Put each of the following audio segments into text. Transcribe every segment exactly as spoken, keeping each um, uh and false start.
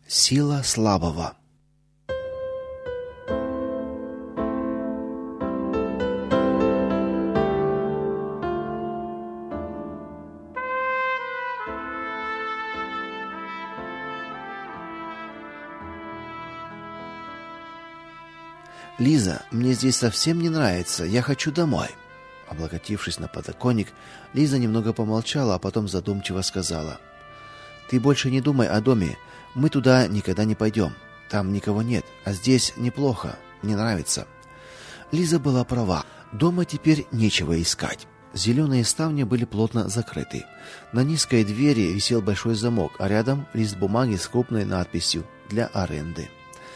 Сила слабого. «Лиза, мне здесь совсем не нравится. Я хочу домой». Облокотившись на подоконник, Лиза немного помолчала, а потом задумчиво сказала: «Ты больше не думай о доме. Мы туда никогда не пойдем. Там никого нет, а здесь неплохо. Мне нравится». Лиза была права. Дома теперь нечего искать. Зеленые ставни были плотно закрыты. На низкой двери висел большой замок, а рядом лист бумаги с крупной надписью «Для аренды».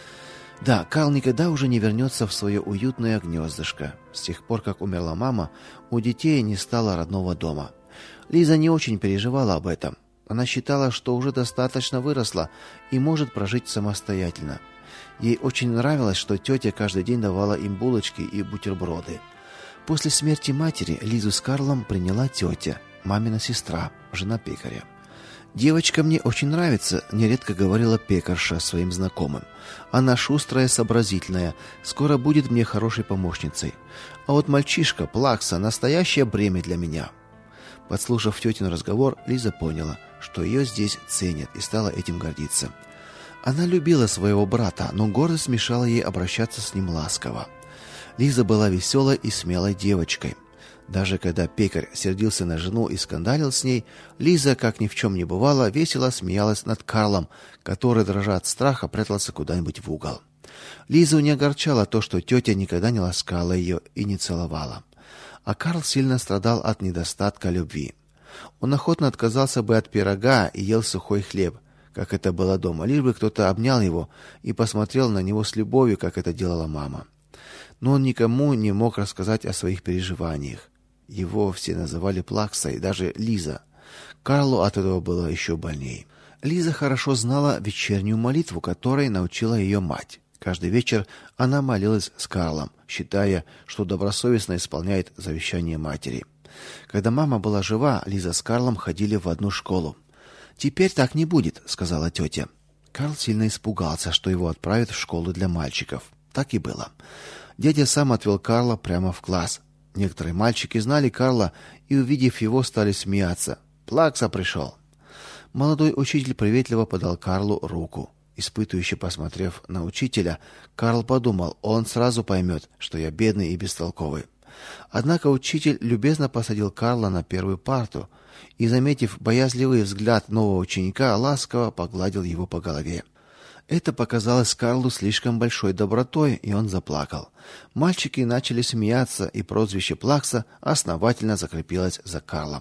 Да, Карл никогда уже не вернется в свое уютное гнездышко. С тех пор, как умерла мама, у детей не стало родного дома. Лиза не очень переживала об этом. Она считала, что уже достаточно выросла и может прожить самостоятельно. Ей очень нравилось, что тетя каждый день давала им булочки и бутерброды. После смерти матери Лизу с Карлом приняла тетя, мамина сестра, жена пекаря. «Девочка мне очень нравится», — нередко говорила пекарша своим знакомым. «Она шустрая, сообразительная, скоро будет мне хорошей помощницей. А вот мальчишка, Плакса, настоящее бремя для меня». Подслушав тетин разговор, Лиза поняла, что ее здесь ценят, и стала этим гордиться. Она любила своего брата, но гордость мешала ей обращаться с ним ласково. Лиза была веселой и смелой девочкой. Даже когда пекарь сердился на жену и скандалил с ней, Лиза, как ни в чем не бывало, весело смеялась над Карлом, который, дрожа от страха, прятался куда-нибудь в угол. Лизу не огорчало то, что тетя никогда не ласкала ее и не целовала. А Карл сильно страдал от недостатка любви. Он охотно отказался бы от пирога и ел сухой хлеб, как это было дома, лишь бы кто-то обнял его и посмотрел на него с любовью, как это делала мама. Но он никому не мог рассказать о своих переживаниях. Его все называли Плаксой, даже Лиза. Карлу от этого было еще больней. Лиза хорошо знала вечернюю молитву, которой научила ее мать. Каждый вечер она молилась с Карлом, считая, что добросовестно исполняет завещание матери. Когда мама была жива, Лиза с Карлом ходили в одну школу. «Теперь так не будет», — сказала тетя. Карл сильно испугался, что его отправят в школу для мальчиков. Так и было. Дядя сам отвел Карла прямо в класс. Некоторые мальчики знали Карла и, увидев его, стали смеяться. «Плакса пришел!» Молодой учитель приветливо подал Карлу руку. Испытующе посмотрев на учителя, Карл подумал, он сразу поймет, что я бедный и бестолковый. Однако учитель любезно посадил Карла на первую парту и, заметив боязливый взгляд нового ученика, ласково погладил его по голове. Это показалось Карлу слишком большой добротой, и он заплакал. Мальчики начали смеяться, и прозвище Плакса основательно закрепилось за Карлом.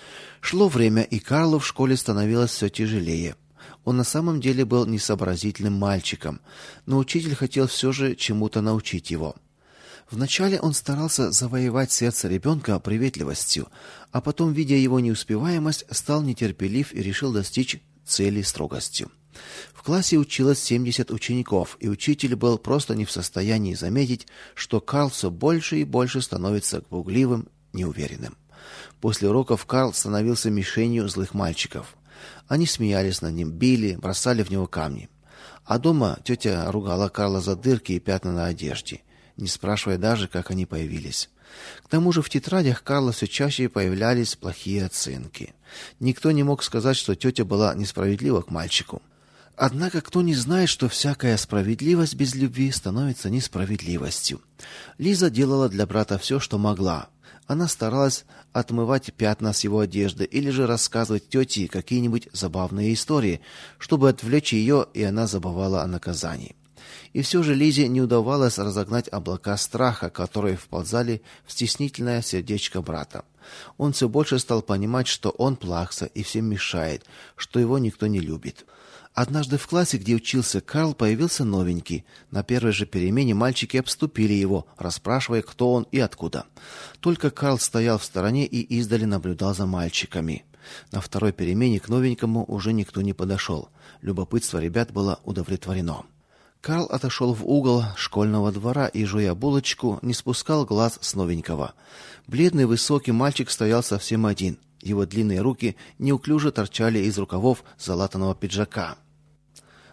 Шло время, и Карлу в школе становилось все тяжелее. Он на самом деле был несообразительным мальчиком, но учитель хотел все же чему-то научить его. Вначале он старался завоевать сердце ребенка приветливостью, а потом, видя его неуспеваемость, стал нетерпелив и решил достичь цели строгостью. В классе училось семьдесят учеников, и учитель был просто не в состоянии заметить, что Карл все больше и больше становится пугливым, неуверенным. После уроков Карл становился мишенью злых мальчиков. Они смеялись над ним, били, бросали в него камни. А дома тетя ругала Карла за дырки и пятна на одежде, не спрашивая даже, как они появились. К тому же в тетрадях Карла все чаще появлялись плохие оценки. Никто не мог сказать, что тетя была несправедлива к мальчику. Однако кто не знает, что всякая справедливость без любви становится несправедливостью. Лиза делала для брата все, что могла. Она старалась отмывать пятна с его одежды или же рассказывать тете какие-нибудь забавные истории, чтобы отвлечь ее, и она забывала о наказании. И все же Лизе не удавалось разогнать облака страха, которые вползали в стеснительное сердечко брата. Он все больше стал понимать, что он Плакса и всем мешает, что его никто не любит. Однажды в классе, где учился Карл, появился новенький. На первой же перемене мальчики обступили его, расспрашивая, кто он и откуда. Только Карл стоял в стороне и издали наблюдал за мальчиками. На второй перемене к новенькому уже никто не подошел. Любопытство ребят было удовлетворено. Карл отошел в угол школьного двора и, жуя булочку, не спускал глаз с новенького. Бледный высокий мальчик стоял совсем один. Его длинные руки неуклюже торчали из рукавов залатанного пиджака.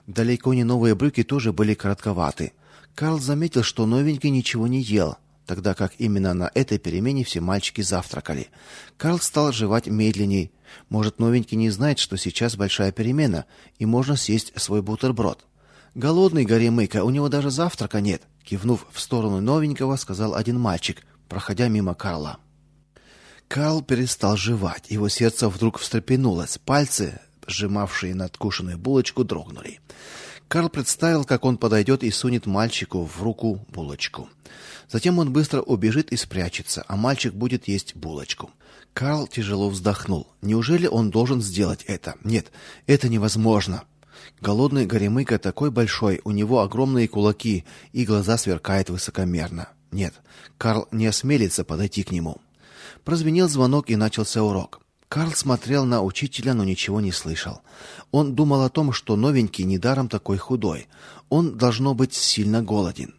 Далеко не новые брюки тоже были коротковаты. Карл заметил, что новенький ничего не ел, тогда как именно на этой перемене все мальчики завтракали. Карл стал жевать медленней. Может, новенький не знает, что сейчас большая перемена, и можно съесть свой бутерброд. Голодный Горемыка, у него даже завтрака нет, кивнув в сторону новенького, сказал один мальчик, проходя мимо Карла. Карл перестал жевать. Его сердце вдруг встрепенулось. Пальцы, сжимавшие надкушенную булочку, дрогнули. Карл представил, как он подойдет и сунет мальчику в руку булочку. Затем он быстро убежит и спрячется, а мальчик будет есть булочку. Карл тяжело вздохнул. Неужели он должен сделать это? Нет, это невозможно. Голодный Горемыка такой большой, у него огромные кулаки, и глаза сверкают высокомерно. Нет, Карл не осмелится подойти к нему. Прозвенел звонок, и начался урок. Карл смотрел на учителя, но ничего не слышал. Он думал о том, что новенький недаром такой худой. Он должно быть сильно голоден.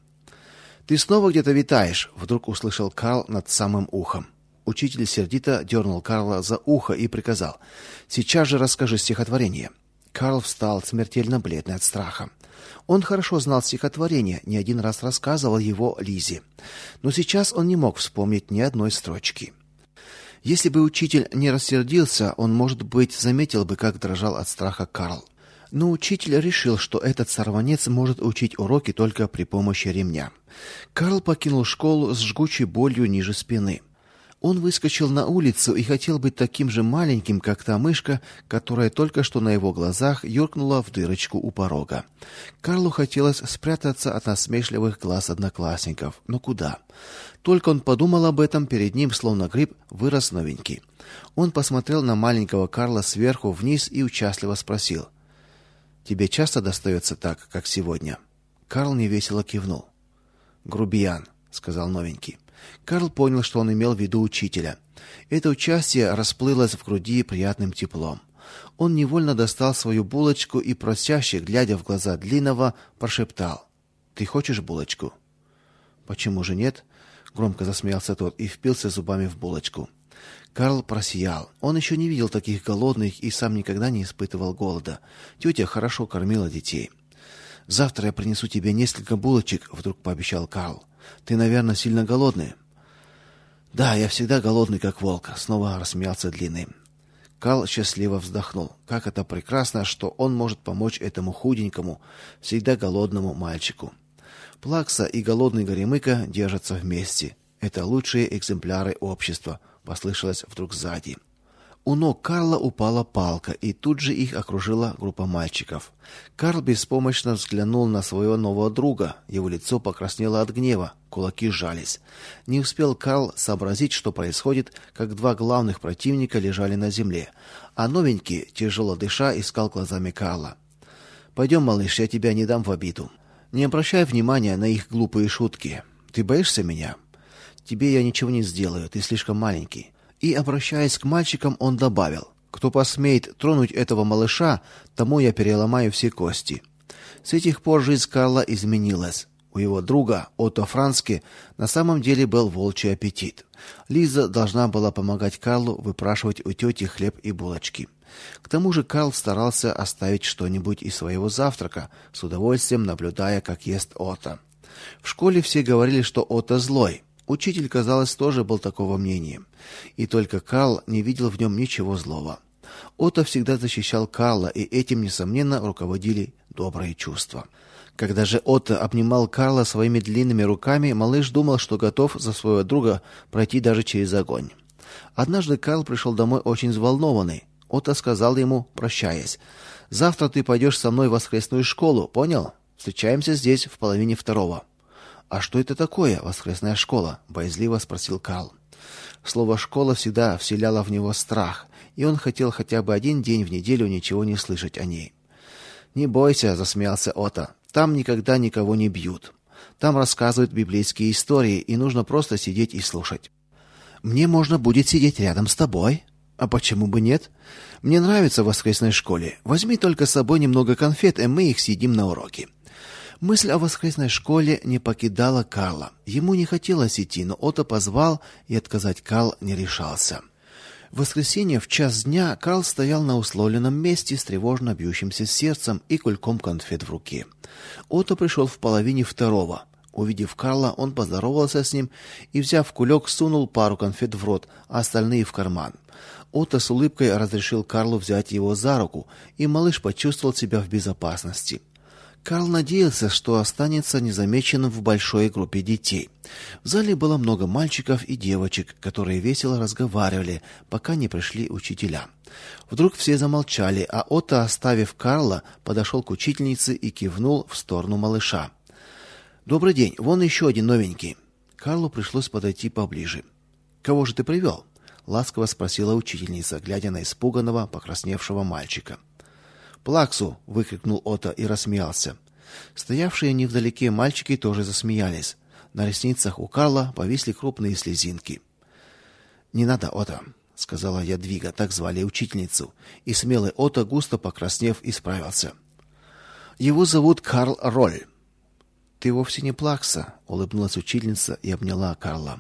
Ты снова где-то витаешь, вдруг услышал Карл над самым ухом. Учитель сердито дернул Карла за ухо и приказал: "Сейчас же расскажи стихотворение". Карл встал, смертельно бледный от страха. Он хорошо знал стихотворение, не один раз рассказывал его Лизе. Но сейчас он не мог вспомнить ни одной строчки. Если бы учитель не рассердился, он, может быть, заметил бы, как дрожал от страха Карл. Но учитель решил, что этот сорванец может учить уроки только при помощи ремня. Карл покинул школу с жгучей болью ниже спины. Он выскочил на улицу и хотел быть таким же маленьким, как та мышка, которая только что на его глазах юркнула в дырочку у порога. Карлу хотелось спрятаться от насмешливых глаз одноклассников, но куда? Только он подумал об этом, перед ним, словно гриб, вырос новенький. Он посмотрел на маленького Карла сверху вниз и участливо спросил: "Тебе часто достается так, как сегодня?" Карл невесело кивнул. "Грубиян", сказал новенький. Карл понял, что он имел в виду учителя. Это участие расплылось в груди приятным теплом. Он невольно достал свою булочку и, просяще глядя в глаза длинного, прошептал: "Ты хочешь булочку?" "Почему же нет?" громко засмеялся тот и впился зубами в булочку. Карл просиял. Он еще не видел таких голодных и сам никогда не испытывал голода. Тетя хорошо кормила детей. "Завтра я принесу тебе несколько булочек", вдруг пообещал Карл. "Ты, наверное, сильно голодный?" "Да, я всегда голодный, как волк", снова рассмеялся длинный. Карл счастливо вздохнул. Как это прекрасно, что он может помочь этому худенькому, всегда голодному мальчику. Плакса и голодный Горемыка держатся вместе. Это лучшие экземпляры общества, послышалось вдруг сзади. У ног Карла упала палка, и тут же их окружила группа мальчиков. Карл беспомощно взглянул на своего нового друга. Его лицо покраснело от гнева, кулаки сжались. Не успел Карл сообразить, что происходит, как два главных противника лежали на земле, а новенький, тяжело дыша, искал глазами Карла. "Пойдем, малыш, я тебя не дам в обиду. Не обращай внимания на их глупые шутки. Ты боишься меня? Тебе я ничего не сделаю, ты слишком маленький". И, обращаясь к мальчикам, он добавил: "Кто посмеет тронуть этого малыша, тому я переломаю все кости". С этих пор жизнь Карла изменилась. У его друга Отто Францке на самом деле был волчий аппетит. Лиза должна была помогать Карлу выпрашивать у тети хлеб и булочки. К тому же Карл старался оставить что-нибудь из своего завтрака, с удовольствием наблюдая, как ест Отто. В школе все говорили, что Отто злой. Учитель, казалось, тоже был такого мнения. И только Карл не видел в нем ничего злого. Отто всегда защищал Карла, и этим, несомненно, руководили добрые чувства. Когда же Отто обнимал Карла своими длинными руками, малыш думал, что готов за своего друга пройти даже через огонь. Однажды Карл пришел домой очень взволнованный. Отто сказал ему, прощаясь: "Завтра ты пойдешь со мной в воскресную школу, понял? Встречаемся здесь в половине второго". "А что это такое, воскресная школа?" боязливо спросил Карл. Слово «школа» всегда вселяло в него страх, и он хотел хотя бы один день в неделю ничего не слышать о ней. "Не бойся", засмеялся Отто. "Там никогда никого не бьют. Там рассказывают библейские истории, и нужно просто сидеть и слушать". "Мне можно будет сидеть рядом с тобой?" "А почему бы нет? Мне нравится в воскресной школе. Возьми только с собой немного конфет, и мы их съедим на уроке". Мысль о воскресной школе не покидала Карла. Ему не хотелось идти, но Отто позвал, и отказать Карл не решался. В воскресенье в час дня Карл стоял на условленном месте с тревожно бьющимся сердцем и кульком конфет в руке. Отто пришел в половине второго. Увидев Карла, он поздоровался с ним и, взяв кулек, сунул пару конфет в рот, а остальные в карман. Отто с улыбкой разрешил Карлу взять его за руку, и малыш почувствовал себя в безопасности. Карл надеялся, что останется незамеченным в большой группе детей. В зале было много мальчиков и девочек, которые весело разговаривали, пока не пришли учителя. Вдруг все замолчали, а Отто, оставив Карла, подошел к учительнице и кивнул в сторону малыша. «Добрый день, вон еще один новенький». Карлу пришлось подойти поближе. «Кого же ты привел?» — ласково спросила учительница, глядя на испуганного, покрасневшего мальчика. «Плаксу!» — выкрикнул Отто и рассмеялся. Стоявшие невдалеке мальчики тоже засмеялись. На ресницах у Карла повисли крупные слезинки. «Не надо, Отто», — сказала Ядвига, так звали учительницу, и смелый Отто, густо покраснев, исправился. «Его зовут Карл Роль». «Ты вовсе не Плакса», — улыбнулась учительница и обняла Карла.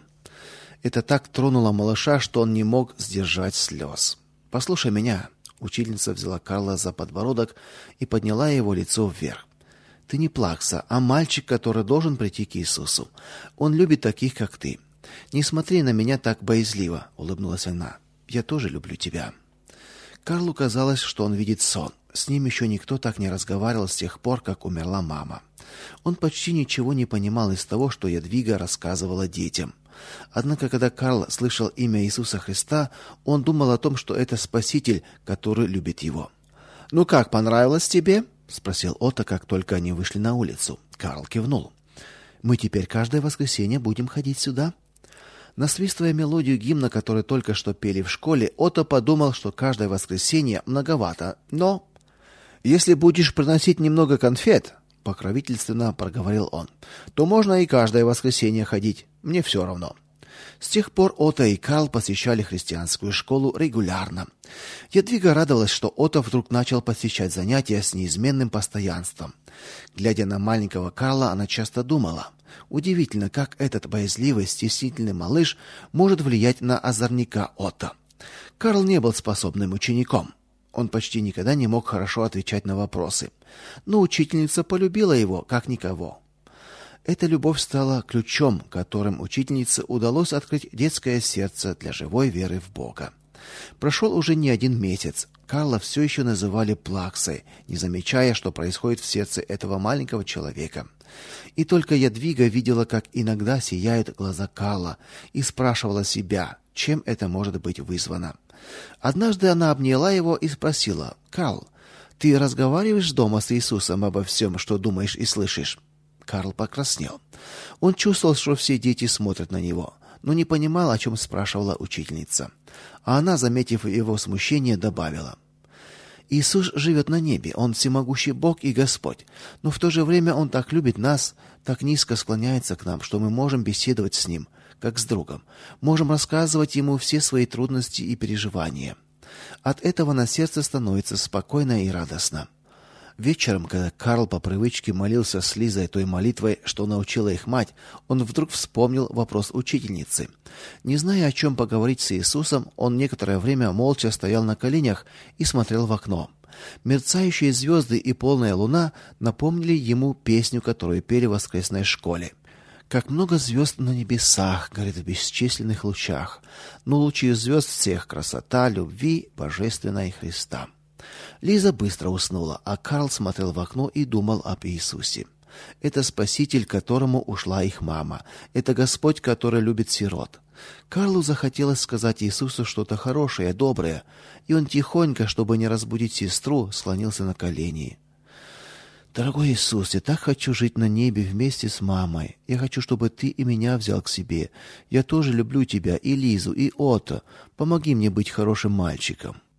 Это так тронуло малыша, что он не мог сдержать слез. «Послушай меня». Учительница взяла Карла за подбородок и подняла его лицо вверх. «Ты не Плакса, а мальчик, который должен прийти к Иисусу. Он любит таких, как ты. Не смотри на меня так боязливо», — улыбнулась она. «Я тоже люблю тебя». Карлу казалось, что он видит сон. С ним еще никто так не разговаривал с тех пор, как умерла мама. Он почти ничего не понимал из того, что Ядвига рассказывала детям. Однако, когда Карл слышал имя Иисуса Христа, он думал о том, что это Спаситель, который любит его. «Ну как, понравилось тебе?» — спросил Отто, как только они вышли на улицу. Карл кивнул. «Мы теперь каждое воскресенье будем ходить сюда?» Насвистывая мелодию гимна, который только что пели в школе, Отто подумал, что каждое воскресенье многовато, но... «Если будешь приносить немного конфет, — покровительственно проговорил он, — то можно и каждое воскресенье ходить. Мне все равно». С тех пор Отто и Карл посещали христианскую школу регулярно. Ядвига радовалась, что Отто вдруг начал посещать занятия с неизменным постоянством. Глядя на маленького Карла, она часто думала: удивительно, как этот боязливый, стеснительный малыш может влиять на озорника Отто. Карл не был способным учеником. Он почти никогда не мог хорошо отвечать на вопросы. Но учительница полюбила его, как никого. Эта любовь стала ключом, которым учительнице удалось открыть детское сердце для живой веры в Бога. Прошел уже не один месяц. Карла все еще называли Плаксой, не замечая, что происходит в сердце этого маленького человека. И только Ядвига видела, как иногда сияют глаза Карла, и спрашивала себя, чем это может быть вызвано. Однажды она обняла его и спросила: «Карл, ты разговариваешь дома с Иисусом обо всем, что думаешь и слышишь?» Карл покраснел. Он чувствовал, что все дети смотрят на него, но не понимал, о чем спрашивала учительница. А она, заметив его смущение, добавила: «Иисус живет на небе, Он всемогущий Бог и Господь, но в то же время Он так любит нас, так низко склоняется к нам, что мы можем беседовать с Ним, как с другом, можем рассказывать Ему все свои трудности и переживания. От этого на сердце становится спокойно и радостно». Вечером, когда Карл по привычке молился с Лизой той молитвой, что научила их мать, он вдруг вспомнил вопрос учительницы. Не зная, о чем поговорить с Иисусом, он некоторое время молча стоял на коленях и смотрел в окно. Мерцающие звезды и полная луна напомнили ему песню, которую пели в воскресной школе. «Как много звезд на небесах горит в бесчисленных лучах, но лучи звезд всех красота любви божественной Христа». Лиза быстро уснула, а Карл смотрел в окно и думал об Иисусе. Это Спаситель, к которому ушла их мама. Это Господь, который любит сирот. Карлу захотелось сказать Иисусу что-то хорошее, доброе, и он тихонько, чтобы не разбудить сестру, склонился на колени. «Дорогой Иисус, я так хочу жить на небе вместе с мамой. Я хочу, чтобы ты и меня взял к себе. Я тоже люблю тебя, и Лизу, и Отто. Помоги мне быть хорошим мальчиком».